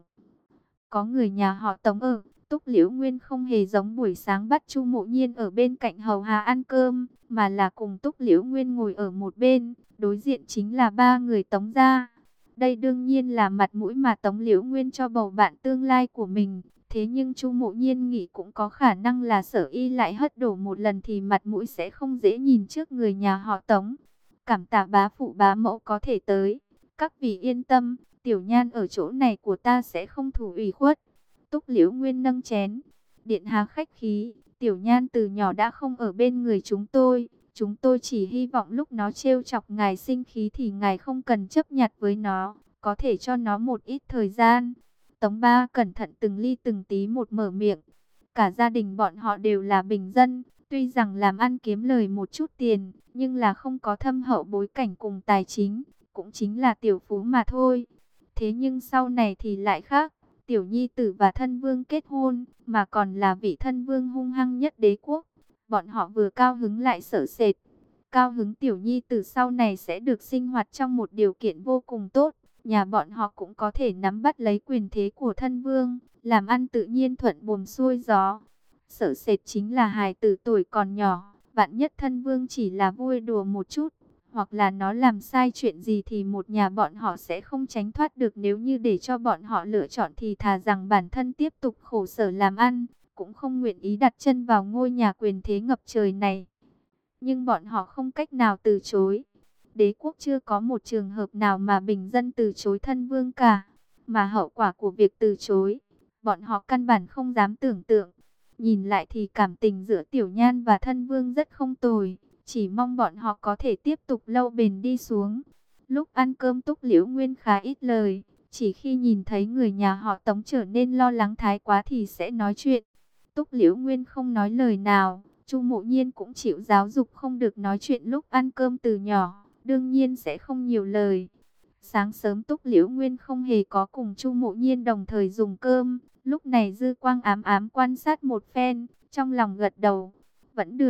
Có người nhà họ Tống ở, Túc Liễu Nguyên không hề giống buổi sáng bắt Chu Mộ Nhiên ở bên cạnh hầu hạ ăn cơm, mà là cùng Túc Liễu Nguyên ngồi ở một bên, đối diện chính là ba người Tống gia. Đây đương nhiên là mặt mũi mà Tống Liễu Nguyên cho bầu bạn tương lai của mình. Thế nhưng Chu Mộ Nhiên nghĩ cũng có khả năng là Sở Y lại hất đổ một lần thì mặt mũi sẽ không dễ nhìn trước người nhà họ Tống. Cảm tạ bá phụ bá mẫu có thể tới. Các vị yên tâm, Tiểu Nhan ở chỗ này của ta sẽ không thủ ủy khuất. Túc Liễu Nguyên nâng chén. Điện hạ khách khí, Tiểu Nhan từ nhỏ đã không ở bên người chúng tôi. Chúng tôi chỉ hy vọng lúc nó trêu chọc ngài sinh khí thì ngài không cần chấp nhặt với nó, có thể cho nó một ít thời gian. Tống ba cẩn thận từng ly từng tí một mở miệng. Cả gia đình bọn họ đều là bình dân, tuy rằng làm ăn kiếm lời một chút tiền, nhưng là không có thâm hậu bối cảnh cùng tài chính, cũng chính là tiểu phú mà thôi. Thế nhưng sau này thì lại khác, Tiểu Nhi tử và thân vương kết hôn, mà còn là vị thân vương hung hăng nhất đế quốc. Bọn họ vừa cao hứng lại sợ sệt. Cao hứng Tiểu Nhi tử sau này sẽ được sinh hoạt trong một điều kiện vô cùng tốt. Nhà bọn họ cũng có thể nắm bắt lấy quyền thế của thân vương, làm ăn tự nhiên thuận buồm xuôi gió. Sợ sệt chính là hài tử tuổi còn nhỏ, vạn nhất thân vương chỉ là vui đùa một chút, hoặc là nó làm sai chuyện gì thì một nhà bọn họ sẽ không tránh thoát được. Nếu như để cho bọn họ lựa chọn thì thà rằng bản thân tiếp tục khổ sở làm ăn, cũng không nguyện ý đặt chân vào ngôi nhà quyền thế ngập trời này. Nhưng bọn họ không cách nào từ chối. Đế quốc chưa có một trường hợp nào mà bình dân từ chối thân vương cả. Mà hậu quả của việc từ chối, bọn họ căn bản không dám tưởng tượng. Nhìn lại thì cảm tình giữa Tiểu Nhan và thân vương rất không tồi. Chỉ mong bọn họ có thể tiếp tục lâu bền đi xuống. Lúc ăn cơm Túc Liễu Nguyên khá ít lời. Chỉ khi nhìn thấy người nhà họ Tống trở nên lo lắng thái quá thì sẽ nói chuyện. Túc Liễu Nguyên không nói lời nào. Chu Mộ Nhiên cũng chịu giáo dục không được nói chuyện lúc ăn cơm từ nhỏ, đương nhiên sẽ không nhiều lời. Sáng sớm Túc Liễu Nguyên không hề có cùng Chu Mộ Nhiên đồng thời dùng cơm, lúc này dư quang ám ám quan sát một phen, trong lòng gật đầu. Vẫn được,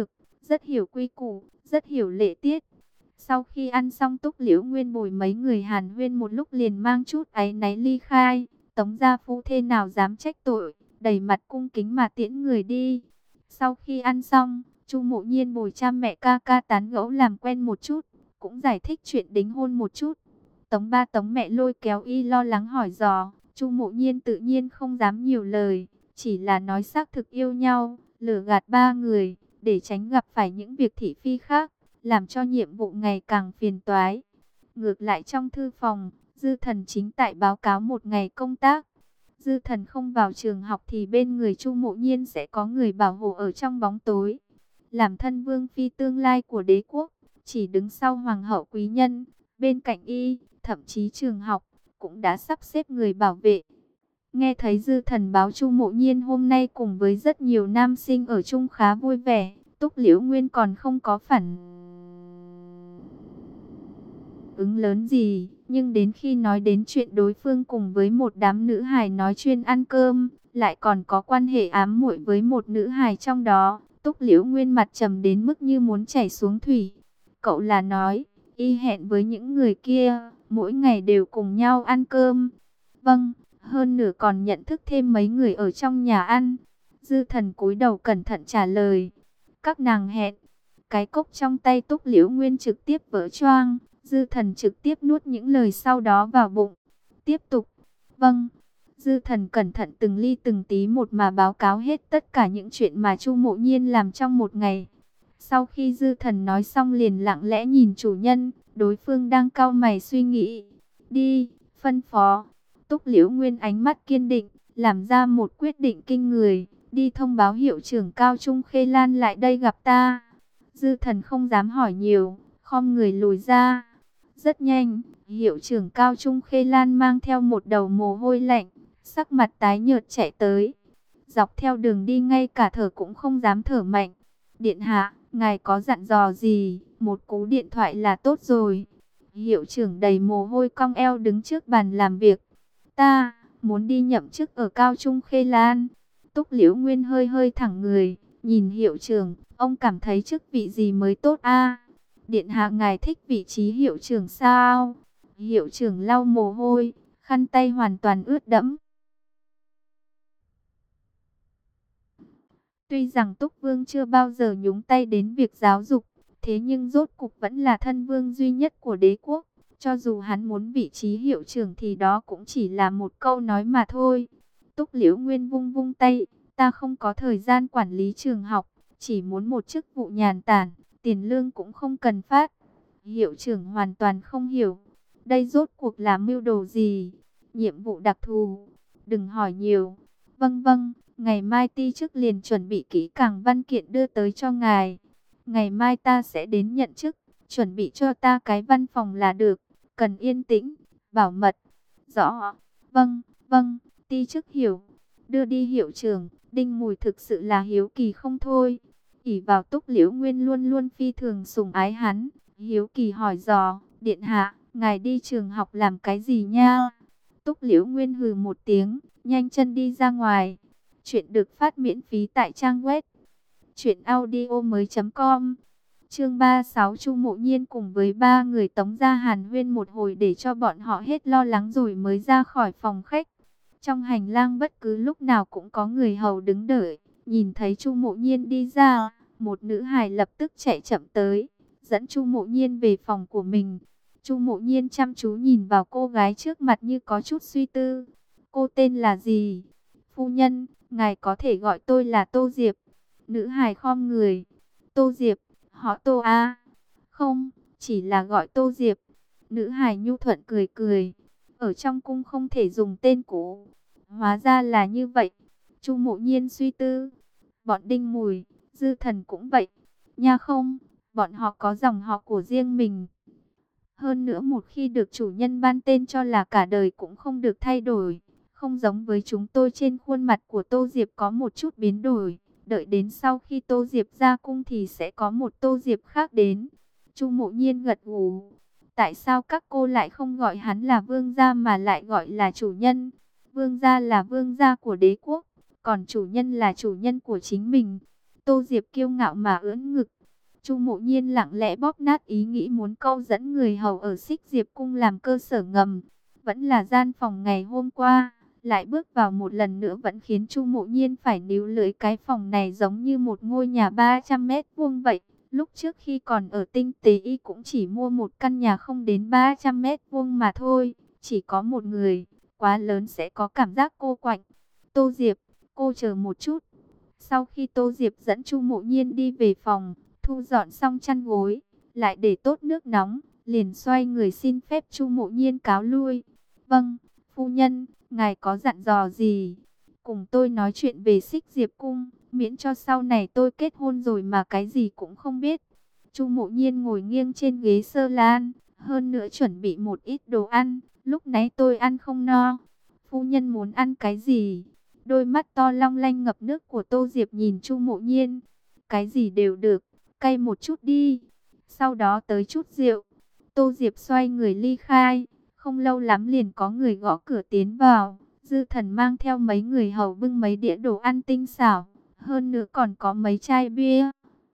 rất hiểu quy củ, rất hiểu lễ tiết. Sau khi ăn xong, Túc Liễu Nguyên bồi mấy người hàn huyên một lúc liền mang chút áy náy ly khai. Tống gia phu thê nào dám trách tội, đầy mặt cung kính mà tiễn người đi. Sau khi ăn xong, Chu Mộ Nhiên bồi cha mẹ ca ca tán gẫu làm quen một chút, cũng giải thích chuyện đính hôn một chút. Tống ba Tống mẹ lôi kéo y lo lắng hỏi dò, Chu Mộ Nhiên tự nhiên không dám nhiều lời, chỉ là nói xác thực yêu nhau, lừa gạt ba người, để tránh gặp phải những việc thị phi khác, làm cho nhiệm vụ ngày càng phiền toái. Ngược lại trong thư phòng, Dư Thần chính tại báo cáo một ngày công tác. Dư Thần không vào trường học thì bên người Chu Mộ Nhiên sẽ có người bảo hộ ở trong bóng tối. Làm thân vương phi tương lai của đế quốc, chỉ đứng sau hoàng hậu quý nhân, bên cạnh y, thậm chí trường học cũng đã sắp xếp người bảo vệ. Nghe thấy Dư Thần báo Chu Mộ Nhiên hôm nay cùng với rất nhiều nam sinh ở chung khá vui vẻ, Túc Liễu Nguyên còn không có phản ứng lớn gì, nhưng đến khi nói đến chuyện đối phương cùng với một đám nữ hài nói chuyên ăn cơm, lại còn có quan hệ ám muội với một nữ hài trong đó, Túc Liễu Nguyên mặt trầm đến mức như muốn chảy xuống thủy. Cậu là nói, y hẹn với những người kia, mỗi ngày đều cùng nhau ăn cơm. Vâng, hơn nửa còn nhận thức thêm mấy người ở trong nhà ăn. Dư Thần cúi đầu cẩn thận trả lời. Các nàng hẹn. Cái cốc trong tay Túc Liễu Nguyên trực tiếp vỡ choang. Dư Thần trực tiếp nuốt những lời sau đó vào bụng. Tiếp tục. Vâng. Dư Thần cẩn thận từng ly từng tí một mà báo cáo hết tất cả những chuyện mà Chu Mộ Nhiên làm trong một ngày. Sau khi Dư Thần nói xong liền lặng lẽ nhìn chủ nhân, đối phương đang cau mày suy nghĩ. Đi, phân phó. Túc Liễu Nguyên ánh mắt kiên định, làm ra một quyết định kinh người, đi thông báo hiệu trưởng Cao Trung Khê Lan lại đây gặp ta. Dư Thần không dám hỏi nhiều, khom người lùi ra. Rất nhanh, hiệu trưởng Cao Trung Khê Lan mang theo một đầu mồ hôi lạnh, sắc mặt tái nhợt chạy tới. Dọc theo đường đi ngay cả thở cũng không dám thở mạnh. Điện hạ, ngài có dặn dò gì? Một cú điện thoại là tốt rồi. Hiệu trưởng đầy mồ hôi cong eo đứng trước bàn làm việc. Ta muốn đi nhậm chức ở Cao Trung Khê Lan. Túc Liễu Nguyên hơi hơi thẳng người, nhìn hiệu trưởng, ông cảm thấy chức vị gì mới tốt a? Điện hạ ngài thích vị trí hiệu trưởng sao? Hiệu trưởng lau mồ hôi, khăn tay hoàn toàn ướt đẫm. Tuy rằng Túc Vương chưa bao giờ nhúng tay đến việc giáo dục, thế nhưng rốt cục vẫn là thân vương duy nhất của đế quốc. Cho dù hắn muốn vị trí hiệu trưởng thì đó cũng chỉ là một câu nói mà thôi. Túc Liễu Nguyên vung vung tay, ta không có thời gian quản lý trường học, chỉ muốn một chức vụ nhàn tản, tiền lương cũng không cần phát. Hiệu trưởng hoàn toàn không hiểu, đây rốt cuộc là mưu đồ gì, nhiệm vụ đặc thù, đừng hỏi nhiều. Vâng vâng, ngày mai ti chức liền chuẩn bị kỹ càng văn kiện đưa tới cho ngài. Ngày mai ta sẽ đến nhận chức, chuẩn bị cho ta cái văn phòng là được. Cần yên tĩnh, bảo mật. Rõ. Vâng, vâng, ti chức hiểu. Đưa đi hiệu trưởng, Đinh Mùi thực sự là hiếu kỳ không thôi. ỷ vào Túc Liễu Nguyên luôn luôn phi thường sủng ái hắn. Hiếu kỳ hỏi dò, điện hạ, ngài đi trường học làm cái gì nha? Túc Liễu Nguyên hừ một tiếng, nhanh chân đi ra ngoài. Chuyện được phát miễn phí tại trang web truyện audio mới chấm com. Chương ba mươi sáu, Chu Mộ Nhiên cùng với ba người Tống gia hàn huyên một hồi để cho bọn họ hết lo lắng rồi mới ra khỏi phòng khách. Trong hành lang bất cứ lúc nào cũng có người hầu đứng đợi. Nhìn thấy Chu Mộ Nhiên đi ra, một nữ hài lập tức chạy chậm tới, dẫn Chu Mộ Nhiên về phòng của mình. Chu Mộ Nhiên chăm chú nhìn vào cô gái trước mặt như có chút suy tư. Cô tên là gì? Phu nhân, ngài có thể gọi tôi là Tô Diệp. Nữ hài khom người. Tô Diệp, họ Tô a? Không, chỉ là gọi Tô Diệp. Nữ hài nhu thuận cười cười. Ở trong cung không thể dùng tên cũ. Hóa ra là như vậy. Chu Mộ Nhiên suy tư. Bọn Đinh Mùi, Dư Thần cũng vậy. Nha không, bọn họ có dòng họ của riêng mình. Hơn nữa một khi được chủ nhân ban tên cho là cả đời cũng không được thay đổi. Không giống với chúng tôi, trên khuôn mặt của Tô Diệp có một chút biến đổi. Đợi đến sau khi Tô Diệp ra cung thì sẽ có một Tô Diệp khác đến. Chu Mộ Nhiên gật gù. Tại sao các cô lại không gọi hắn là vương gia mà lại gọi là chủ nhân? Vương gia là vương gia của đế quốc, còn chủ nhân là chủ nhân của chính mình. Tô Diệp kiêu ngạo mà ưỡn ngực. Chu Mộ Nhiên lặng lẽ bóp nát ý nghĩ muốn câu dẫn người hầu ở Xích Diệp cung làm cơ sở ngầm. Vẫn là gian phòng ngày hôm qua, lại bước vào một lần nữa vẫn khiến Chu Mộ Nhiên phải níu lưỡi. Cái phòng này giống như một ngôi nhà ba trăm mét vuông vậy. Lúc trước khi còn ở Tinh Tế Y cũng chỉ mua một căn nhà không đến ba trăm mét vuông mà thôi. Chỉ có một người, quá lớn sẽ có cảm giác cô quạnh. Tô Diệp, cô chờ một chút. Sau khi Tô Diệp dẫn Chu Mộ Nhiên đi về phòng, thu dọn xong chăn gối, lại để tốt nước nóng, liền xoay người xin phép Chu Mộ Nhiên cáo lui. Vâng, phu nhân, ngài có dặn dò gì? Cùng tôi nói chuyện về Xích Diệp cung, miễn cho sau này tôi kết hôn rồi mà cái gì cũng không biết. Chu Mộ Nhiên ngồi nghiêng trên ghế sơ lan, hơn nữa chuẩn bị một ít đồ ăn, lúc nãy tôi ăn không no. Phu nhân muốn ăn cái gì? Đôi mắt to long lanh ngập nước của Tô Diệp nhìn Chu Mộ Nhiên. Cái gì đều được, cay một chút đi. Sau đó tới chút rượu. Tô Diệp xoay người ly khai. Không lâu lắm liền có người gõ cửa tiến vào. Dư Thần mang theo mấy người hầu bưng mấy đĩa đồ ăn tinh xảo. Hơn nữa còn có mấy chai bia.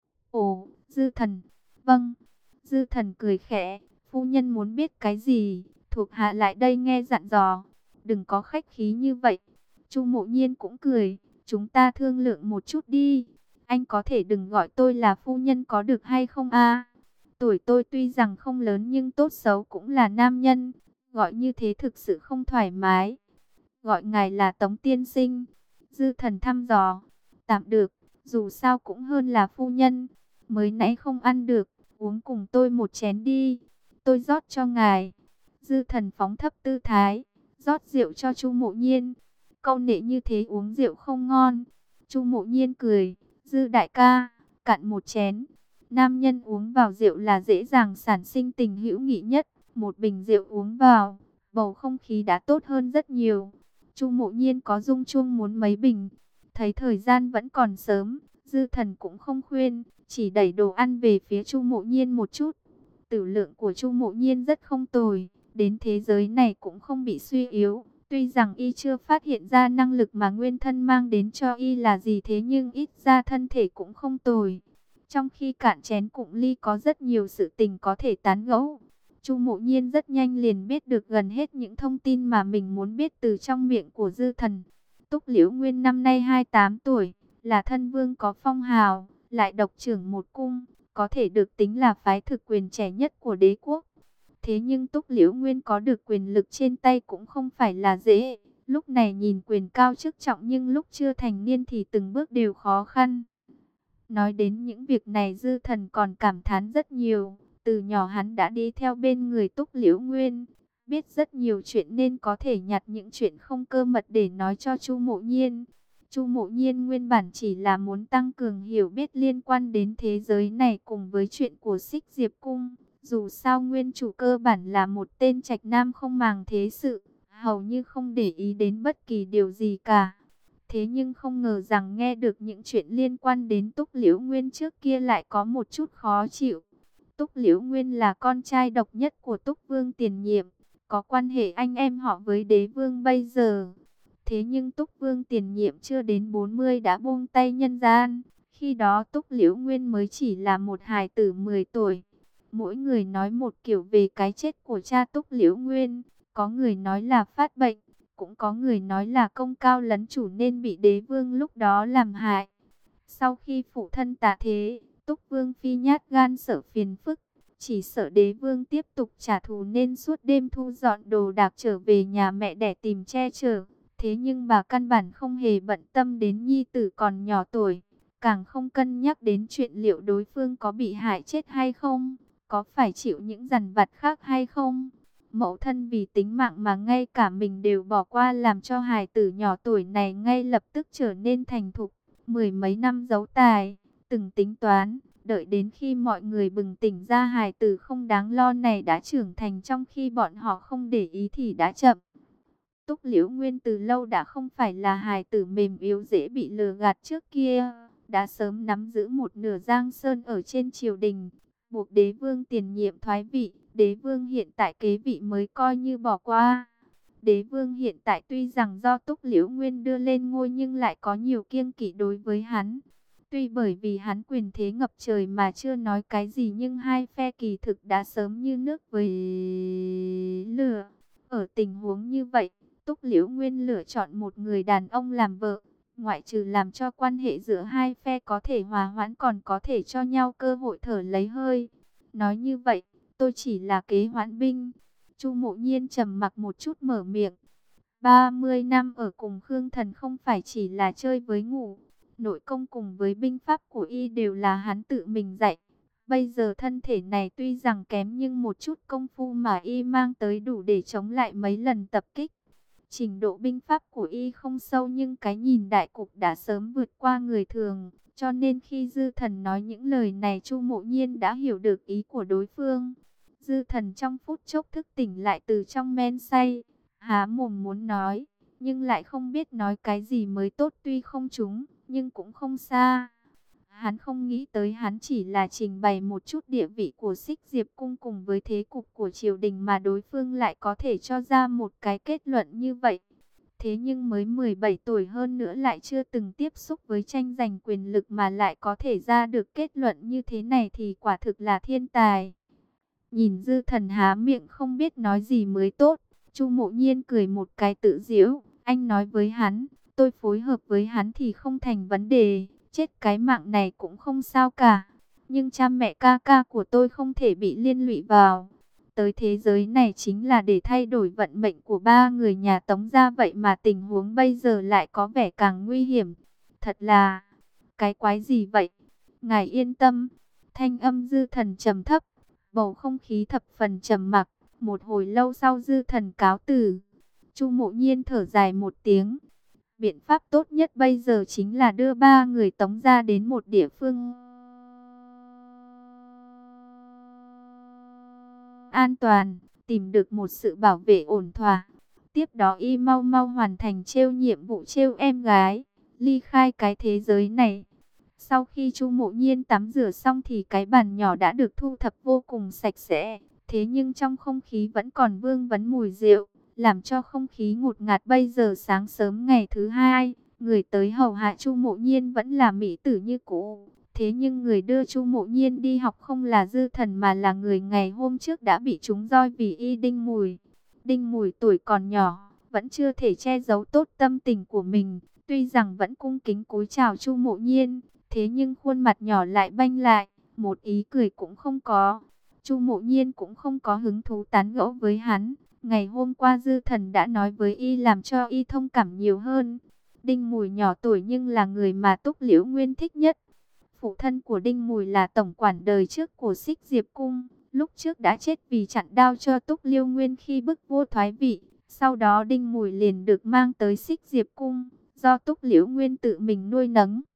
Ồ, Dư Thần. Vâng. Dư Thần cười khẽ. Phu nhân muốn biết cái gì? Thuộc hạ lại đây nghe dặn dò. Đừng có khách khí như vậy. Chu Mộ Nhiên cũng cười. Chúng ta thương lượng một chút đi. Anh có thể đừng gọi tôi là phu nhân có được hay không a? Tuổi tôi tuy rằng không lớn nhưng tốt xấu cũng là nam nhân. Gọi như thế thực sự không thoải mái. Gọi ngài là Tống tiên sinh. Dư Thần thăm dò. Tạm được, dù sao cũng hơn là phu nhân. Mới nãy không ăn được, uống cùng tôi một chén đi. Tôi rót cho ngài. Dư Thần phóng thấp tư thái, rót rượu cho Chu Mộ Nhiên. Câu nệ như thế uống rượu không ngon. Chu Mộ Nhiên cười. Dư đại ca, cạn một chén. Nam nhân uống vào rượu là dễ dàng sản sinh tình hữu nghị nhất. Một bình rượu uống vào, bầu không khí đã tốt hơn rất nhiều. Chu Mộ Nhiên có dung chung muốn mấy bình. Thấy thời gian vẫn còn sớm, Dư Thần cũng không khuyên, chỉ đẩy đồ ăn về phía Chu Mộ Nhiên một chút. Tử lượng của Chu Mộ Nhiên rất không tồi, đến thế giới này cũng không bị suy yếu. Tuy rằng y chưa phát hiện ra năng lực mà nguyên thân mang đến cho y là gì, thế nhưng ít ra thân thể cũng không tồi. Trong khi cạn chén cụng ly có rất nhiều sự tình có thể tán gẫu. Chu Mộ Nhiên rất nhanh liền biết được gần hết những thông tin mà mình muốn biết từ trong miệng của Dư Thần. Túc Liễu Nguyên năm nay hai mươi tám tuổi, là thân vương có phong hào, lại độc trưởng một cung, có thể được tính là phái thực quyền trẻ nhất của đế quốc. Thế nhưng Túc Liễu Nguyên có được quyền lực trên tay cũng không phải là dễ. Lúc này nhìn quyền cao chức trọng nhưng lúc chưa thành niên thì từng bước đều khó khăn. Nói đến những việc này Dư Thần còn cảm thán rất nhiều. Từ nhỏ hắn đã đi theo bên người Túc Liễu Nguyên, biết rất nhiều chuyện nên có thể nhặt những chuyện không cơ mật để nói cho Chu Mộ Nhiên. Chu Mộ Nhiên nguyên bản chỉ là muốn tăng cường hiểu biết liên quan đến thế giới này cùng với chuyện của Xích Diệp Cung. Dù sao nguyên chủ cơ bản là một tên trạch nam không màng thế sự, hầu như không để ý đến bất kỳ điều gì cả. Thế nhưng không ngờ rằng nghe được những chuyện liên quan đến Túc Liễu Nguyên trước kia lại có một chút khó chịu. Túc Liễu Nguyên là con trai độc nhất của Túc Vương tiền nhiệm, có quan hệ anh em họ với đế vương bây giờ. Thế nhưng Túc Vương tiền nhiệm chưa đến bốn mươi đã buông tay nhân gian. Khi đó Túc Liễu Nguyên mới chỉ là một hài tử mười tuổi. Mỗi người nói một kiểu về cái chết của cha Túc Liễu Nguyên. Có người nói là phát bệnh, cũng có người nói là công cao lấn chủ nên bị đế vương lúc đó làm hại. Sau khi phụ thân tạ thế, Túc Vương phi nhát gan sợ phiền phức, chỉ sợ đế vương tiếp tục trả thù nên suốt đêm thu dọn đồ đạc trở về nhà mẹ để tìm che chở. Thế nhưng bà căn bản không hề bận tâm đến nhi tử còn nhỏ tuổi, càng không cân nhắc đến chuyện liệu đối phương có bị hại chết hay không, có phải chịu những dằn vặt khác hay không. Mẫu thân vì tính mạng mà ngay cả mình đều bỏ qua, làm cho hài tử nhỏ tuổi này ngay lập tức trở nên thành thục. Mười mấy năm giấu tài, từng tính toán, đợi đến khi mọi người bừng tỉnh ra hài tử không đáng lo này đã trưởng thành, trong khi bọn họ không để ý thì đã chậm. Túc Liễu Nguyên từ lâu đã không phải là hài tử mềm yếu dễ bị lừa gạt trước kia, đã sớm nắm giữ một nửa giang sơn ở trên triều đình, buộc đế vương tiền nhiệm thoái vị. Đế vương hiện tại kế vị mới coi như bỏ qua. Đế vương hiện tại tuy rằng do Túc Liễu Nguyên đưa lên ngôi nhưng lại có nhiều kiêng kỵ đối với hắn. Tuy bởi vì hắn quyền thế ngập trời mà chưa nói cái gì, nhưng hai phe kỳ thực đã sớm như nước với lửa. Ở tình huống như vậy, Túc Liễu Nguyên lựa chọn một người đàn ông làm vợ, ngoại trừ làm cho quan hệ giữa hai phe có thể hòa hoãn, còn có thể cho nhau cơ hội thở lấy hơi. Nói như vậy, tôi chỉ là kế hoãn binh. Chu Mộ Nhiên trầm mặc một chút mở miệng. ba mươi năm ở cùng Khương Thần không phải chỉ là chơi với ngủ. Nội công cùng với binh pháp của y đều là hắn tự mình dạy. Bây giờ thân thể này tuy rằng kém, nhưng một chút công phu mà y mang tới đủ để chống lại mấy lần tập kích. Trình độ binh pháp của y không sâu, nhưng cái nhìn đại cục đã sớm vượt qua người thường. Cho nên khi Dư Thần nói những lời này, Chu Mộ Nhiên đã hiểu được ý của đối phương. Dư Thần trong phút chốc thức tỉnh lại từ trong men say, há mồm muốn nói, nhưng lại không biết nói cái gì mới tốt. Tuy không trúng, nhưng cũng không xa. Hắn không nghĩ tới hắn chỉ là trình bày một chút địa vị của Xích Diệp Cung cùng với thế cục của triều đình mà đối phương lại có thể cho ra một cái kết luận như vậy. Thế nhưng mới mười bảy tuổi, hơn nữa lại chưa từng tiếp xúc với tranh giành quyền lực mà lại có thể ra được kết luận như thế này thì quả thực là thiên tài. Nhìn Dư Thần há miệng không biết nói gì mới tốt, Chu Mộ Nhiên cười một cái tự giễu, anh nói với hắn, tôi phối hợp với hắn thì không thành vấn đề, chết cái mạng này cũng không sao cả. Nhưng cha mẹ ca ca của tôi không thể bị liên lụy vào. Tới thế giới này chính là để thay đổi vận mệnh của ba người nhà Tống gia, vậy mà tình huống bây giờ lại có vẻ càng nguy hiểm. Thật là, cái quái gì vậy? Ngài yên tâm. Thanh âm Dư Thần trầm thấp, bầu không khí thập phần trầm mặc. Một hồi lâu sau Dư Thần cáo từ. Chu Mộ Nhiên thở dài một tiếng. Biện pháp tốt nhất bây giờ chính là đưa ba người Tống gia đến một địa phương an toàn, tìm được một sự bảo vệ ổn thỏa. Tiếp đó y mau mau hoàn thành trêu nhiệm vụ trêu em gái, ly khai cái thế giới này. Sau khi Chu Mộ Nhiên tắm rửa xong thì cái bàn nhỏ đã được thu thập vô cùng sạch sẽ. Thế nhưng trong không khí vẫn còn vương vấn mùi rượu, làm cho không khí ngột ngạt. Bây giờ sáng sớm ngày thứ hai, người tới hầu hạ Chu Mộ Nhiên vẫn là mỹ tử như cũ. Thế nhưng người đưa Chu Mộ Nhiên đi học không là Dư Thần mà là người ngày hôm trước đã bị trúng roi vì y Đinh Mùi. Đinh Mùi tuổi còn nhỏ, vẫn chưa thể che giấu tốt tâm tình của mình. Tuy rằng vẫn cung kính cúi chào Chu Mộ Nhiên, thế nhưng khuôn mặt nhỏ lại banh lại, một ý cười cũng không có. Chu Mộ Nhiên cũng không có hứng thú tán gẫu với hắn. Ngày hôm qua Dư Thần đã nói với y làm cho y thông cảm nhiều hơn. Đinh Mùi nhỏ tuổi nhưng là người mà Túc Liễu Nguyên thích nhất. Phụ thân của Đinh Mùi là tổng quản đời trước của Xích Diệp Cung, lúc trước đã chết vì chặn đao cho Túc Liêu Nguyên khi bức vua thoái vị. Sau đó Đinh Mùi liền được mang tới Xích Diệp Cung, do Túc Liễu Nguyên tự mình nuôi nấng.